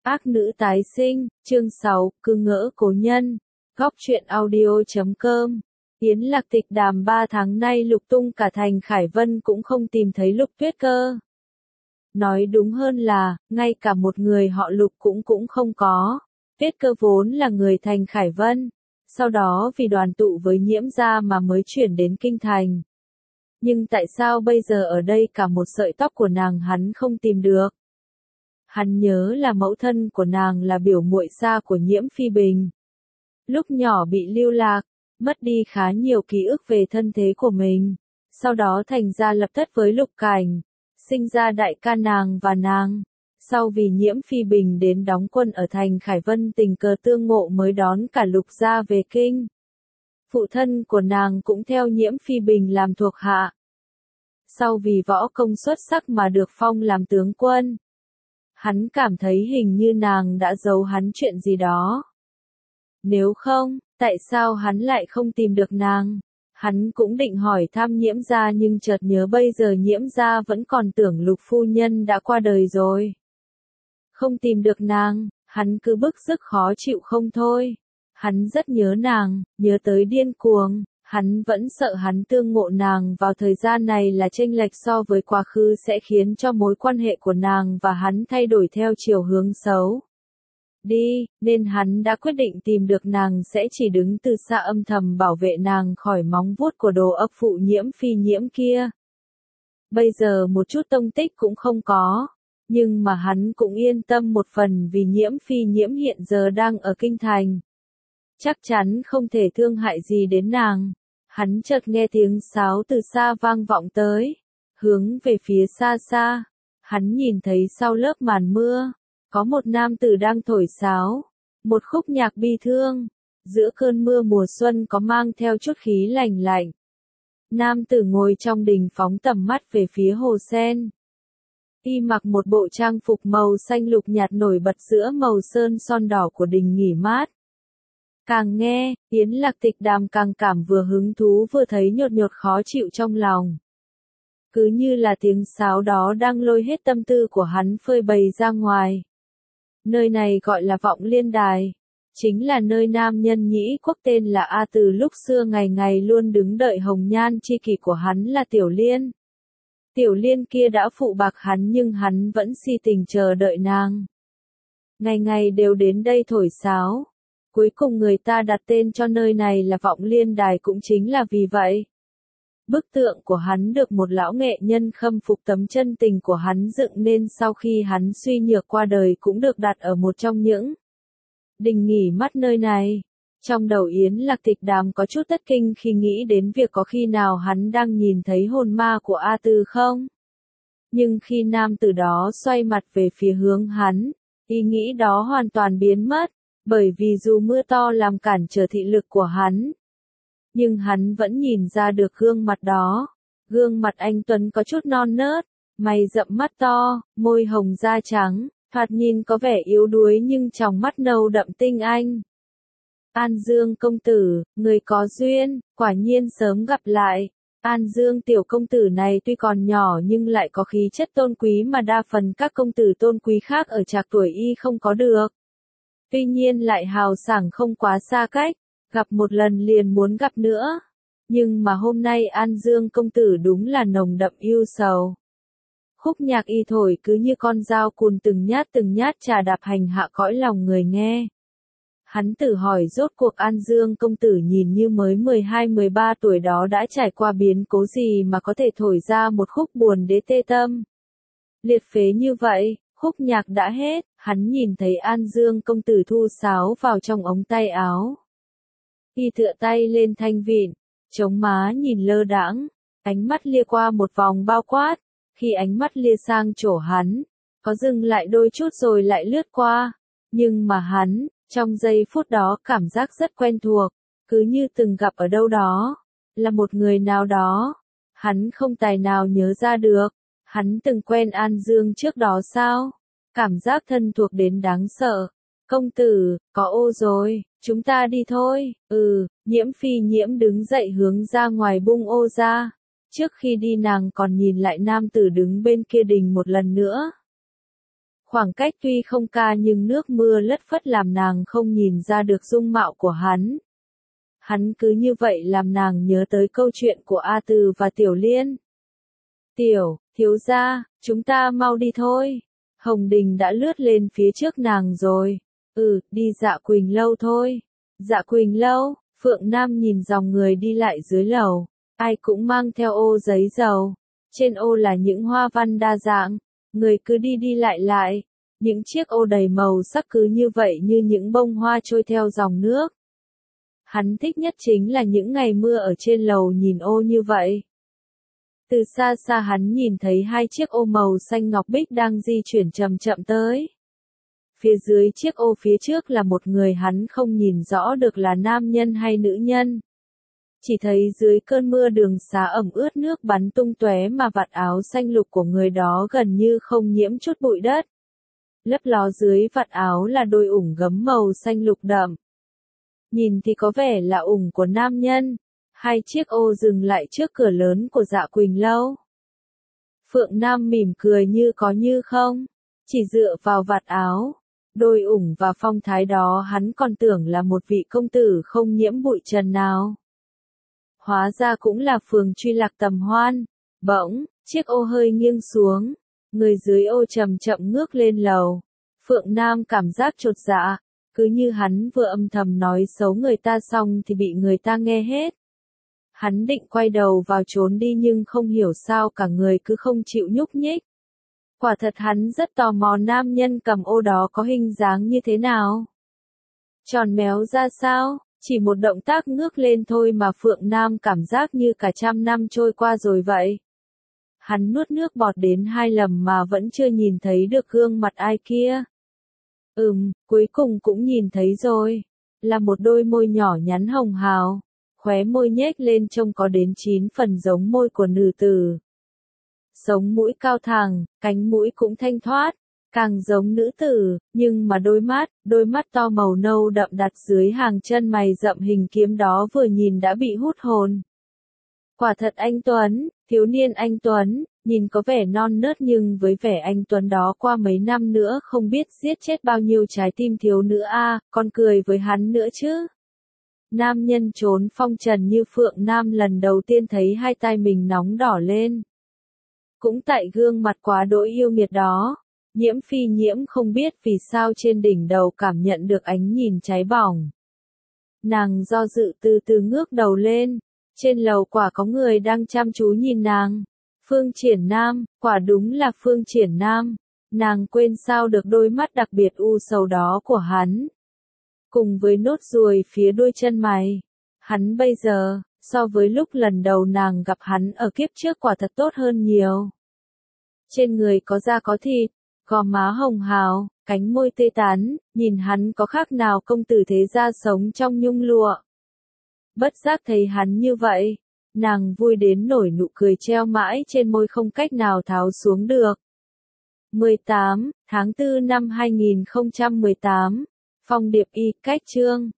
Ác nữ tái sinh, chương 6, cứ ngỡ cố nhân. Góc truyện audio.com. Yến Lạc tịch đàm 3 tháng nay lục tung cả thành Khải Vân cũng không tìm thấy Lục Tuyết Cơ. Nói đúng hơn là, ngay cả một người họ Lục cũng không có. Tuyết Cơ vốn là người thành Khải Vân, sau đó vì đoàn tụ với Nhiễm gia mà mới chuyển đến Kinh Thành. Nhưng tại sao bây giờ ở đây cả một sợi tóc của nàng hắn không tìm được? Hắn nhớ là mẫu thân của nàng là biểu muội xa của Nhiễm Phi Bình. Lúc nhỏ bị lưu lạc, mất đi khá nhiều ký ức về thân thế của mình, sau đó thành ra lập thất với Lục Cảnh, sinh ra đại ca nàng và nàng. Sau vì Nhiễm Phi Bình đến đóng quân ở thành Khải Vân tình cờ tương ngộ mới đón cả Lục gia về kinh. Phụ thân của nàng cũng theo Nhiễm Phi Bình làm thuộc hạ. Sau vì võ công xuất sắc mà được phong làm tướng quân. Hắn cảm thấy hình như nàng đã giấu hắn chuyện gì đó. Nếu không, tại sao hắn lại không tìm được nàng? Hắn cũng định hỏi thăm Nhiễm gia nhưng chợt nhớ bây giờ Nhiễm gia vẫn còn tưởng Lục phu nhân đã qua đời rồi. Không tìm được nàng, hắn cứ bức rứt khó chịu không thôi. Hắn rất nhớ nàng, nhớ tới điên cuồng. Hắn vẫn sợ hắn tương ngộ nàng vào thời gian này là chênh lệch so với quá khứ sẽ khiến cho mối quan hệ của nàng và hắn thay đổi theo chiều hướng xấu. Nên hắn đã quyết định tìm được nàng sẽ chỉ đứng từ xa âm thầm bảo vệ nàng khỏi móng vuốt của đồ ấp phụ Nhiễm Phi Nhiễm kia. Bây giờ một chút tông tích cũng không có, nhưng mà hắn cũng yên tâm một phần vì Nhiễm Phi Nhiễm hiện giờ đang ở Kinh Thành. Chắc chắn không thể thương hại gì đến nàng. Hắn chợt nghe tiếng sáo từ xa vang vọng tới, hướng về phía xa xa. Hắn nhìn thấy sau lớp màn mưa, có một nam tử đang thổi sáo, một khúc nhạc bi thương, giữa cơn mưa mùa xuân có mang theo chút khí lạnh lạnh. Nam tử ngồi trong đình phóng tầm mắt về phía hồ sen. Y mặc một bộ trang phục màu xanh lục nhạt nổi bật giữa màu sơn son đỏ của đình nghỉ mát. Càng nghe, Yến Lạc tịch đàm càng cảm vừa hứng thú vừa thấy nhột nhột khó chịu trong lòng. Cứ như là tiếng sáo đó đang lôi hết tâm tư của hắn phơi bày ra ngoài. Nơi này gọi là Vọng Liên Đài, chính là nơi nam nhân nhĩ quốc tên là A từ lúc xưa ngày ngày luôn đứng đợi hồng nhan chi kỷ của hắn là Tiểu Liên. Tiểu Liên kia đã phụ bạc hắn nhưng hắn vẫn si tình chờ đợi nàng. Ngày ngày đều đến đây thổi sáo. Cuối cùng người ta đặt tên cho nơi này là Vọng Liên Đài cũng chính là vì vậy. Bức tượng của hắn được một lão nghệ nhân khâm phục tấm chân tình của hắn dựng nên sau khi hắn suy nhược qua đời cũng được đặt ở một trong những đình nghỉ mát nơi này. Trong đầu Yến Lạc tịch đàm có chút thất kinh khi nghĩ đến việc có khi nào hắn đang nhìn thấy hồn ma của A Tư không? Nhưng khi nam tử đó xoay mặt về phía hướng hắn, ý nghĩ đó hoàn toàn biến mất. Bởi vì dù mưa to làm cản trở thị lực của hắn, nhưng hắn vẫn nhìn ra được gương mặt đó. Gương mặt anh tuấn có chút non nớt, mày rậm mắt to, môi hồng da trắng, thoạt nhìn có vẻ yếu đuối nhưng trong mắt nâu đậm tinh anh. An Dương công tử, người có duyên, quả nhiên sớm gặp lại. An Dương tiểu công tử này tuy còn nhỏ nhưng lại có khí chất tôn quý mà đa phần các công tử tôn quý khác ở trạc tuổi y không có được. Tuy nhiên lại hào sảng không quá xa cách, gặp một lần liền muốn gặp nữa. Nhưng mà hôm nay An Dương công tử đúng là nồng đậm yêu sầu. Khúc nhạc y thổi cứ như con dao cùn từng nhát chà đạp hành hạ cõi lòng người nghe. Hắn tự hỏi rốt cuộc An Dương công tử nhìn như mới 12-13 tuổi đó đã trải qua biến cố gì mà có thể thổi ra một khúc buồn đế tê tâm. Liệt phế như vậy. Khúc nhạc đã hết, hắn nhìn thấy An Dương công tử thu sáo vào trong ống tay áo. Y tựa tay lên thanh vịn, chống má nhìn lơ đãng, ánh mắt lia qua một vòng bao quát, khi ánh mắt lia sang chỗ hắn, có dừng lại đôi chút rồi lại lướt qua, nhưng mà hắn, trong giây phút đó cảm giác rất quen thuộc, cứ như từng gặp ở đâu đó, là một người nào đó, hắn không tài nào nhớ ra được. Hắn từng quen An Dương trước đó sao? Cảm giác thân thuộc đến đáng sợ. Công tử, có ô rồi, chúng ta đi thôi. Nhiễm Phi Nhiễm đứng dậy hướng ra ngoài bung ô ra. Trước khi đi nàng còn nhìn lại nam tử đứng bên kia đình một lần nữa. Khoảng cách tuy không ca nhưng nước mưa lất phất làm nàng không nhìn ra được dung mạo của hắn. Hắn cứ như vậy làm nàng nhớ tới câu chuyện của A Từ và Tiểu Liên. Thiếu gia, chúng ta mau đi thôi. Hồng Đình đã lướt lên phía trước nàng rồi. Đi Dạ Quỳnh lâu thôi. Dạ Quỳnh lâu, Phượng Nam nhìn dòng người đi lại dưới lầu. Ai cũng mang theo ô giấy dầu. Trên ô là những hoa văn đa dạng. Người cứ đi đi lại lại. Những chiếc ô đầy màu sắc cứ như vậy như những bông hoa trôi theo dòng nước. Hắn thích nhất chính là những ngày mưa ở trên lầu nhìn ô như vậy. Từ xa xa hắn nhìn thấy hai chiếc ô màu xanh ngọc bích đang di chuyển chậm chậm tới. Phía dưới chiếc ô phía trước là một người hắn không nhìn rõ được là nam nhân hay nữ nhân. Chỉ thấy dưới cơn mưa đường xá ẩm ướt nước bắn tung tóe mà vạt áo xanh lục của người đó gần như không nhiễm chút bụi đất. Lấp ló dưới vạt áo là đôi ủng gấm màu xanh lục đậm. Nhìn thì có vẻ là ủng của nam nhân. Hai chiếc ô dừng lại trước cửa lớn của Dạ Quỳnh lâu. Phượng Nam mỉm cười như có như không, chỉ dựa vào vạt áo, đôi ủng và phong thái đó hắn còn tưởng là một vị công tử không nhiễm bụi trần nào. Hóa ra cũng là Phường Truy Lạc Tầm Hoan. Bỗng, chiếc ô hơi nghiêng xuống, người dưới ô chậm chậm ngước lên lầu. Phượng Nam cảm giác chột dạ, cứ như hắn vừa âm thầm nói xấu người ta xong thì bị người ta nghe hết. Hắn định quay đầu vào trốn đi nhưng không hiểu sao cả người cứ không chịu nhúc nhích. Quả thật hắn rất tò mò nam nhân cầm ô đó có hình dáng như thế nào. Tròn méo ra sao, chỉ một động tác ngước lên thôi mà Phượng Nam cảm giác như cả 100 năm trôi qua rồi vậy. Hắn nuốt nước bọt đến 2 lần mà vẫn chưa nhìn thấy được gương mặt ai kia. Cuối cùng cũng nhìn thấy rồi. Là một đôi môi nhỏ nhắn hồng hào. Khóe môi nhếch lên trông có đến 9 phần giống môi của nữ tử. Sống mũi cao thẳng, cánh mũi cũng thanh thoát, càng giống nữ tử, nhưng mà đôi mắt to màu nâu đậm đặt dưới hàng chân mày rậm hình kiếm đó vừa nhìn đã bị hút hồn. Quả thật anh Tuấn, thiếu niên anh Tuấn, nhìn có vẻ non nớt nhưng với vẻ anh Tuấn đó qua mấy năm nữa không biết giết chết bao nhiêu trái tim thiếu nữ còn cười với hắn nữa chứ. Nam nhân trốn phong trần như Phượng Nam lần đầu tiên thấy hai tay mình nóng đỏ lên. Cũng tại gương mặt quá đỗi yêu nghiệt đó, Nhiễm Phi Nhiễm không biết vì sao trên đỉnh đầu cảm nhận được ánh nhìn cháy bỏng. Nàng do dự từ từ ngước đầu lên, trên lầu quả có người đang chăm chú nhìn nàng. Phương Triển Nam, quả đúng là Phương Triển Nam. Nàng quên sao được đôi mắt đặc biệt u sầu đó của hắn. Cùng với nốt ruồi phía đuôi chân mày. Hắn bây giờ, so với lúc lần đầu nàng gặp hắn ở kiếp trước quả thật tốt hơn nhiều. Trên người có da có thịt, gò má hồng hào, cánh môi tươi tắn, nhìn hắn có khác nào công tử thế gia sống trong nhung lụa. Bất giác thấy hắn như vậy, nàng vui đến nổi nụ cười treo mãi trên môi không cách nào tháo xuống được. 18 tháng 4 năm 2018, Phong Điệp Y, Cách Chương.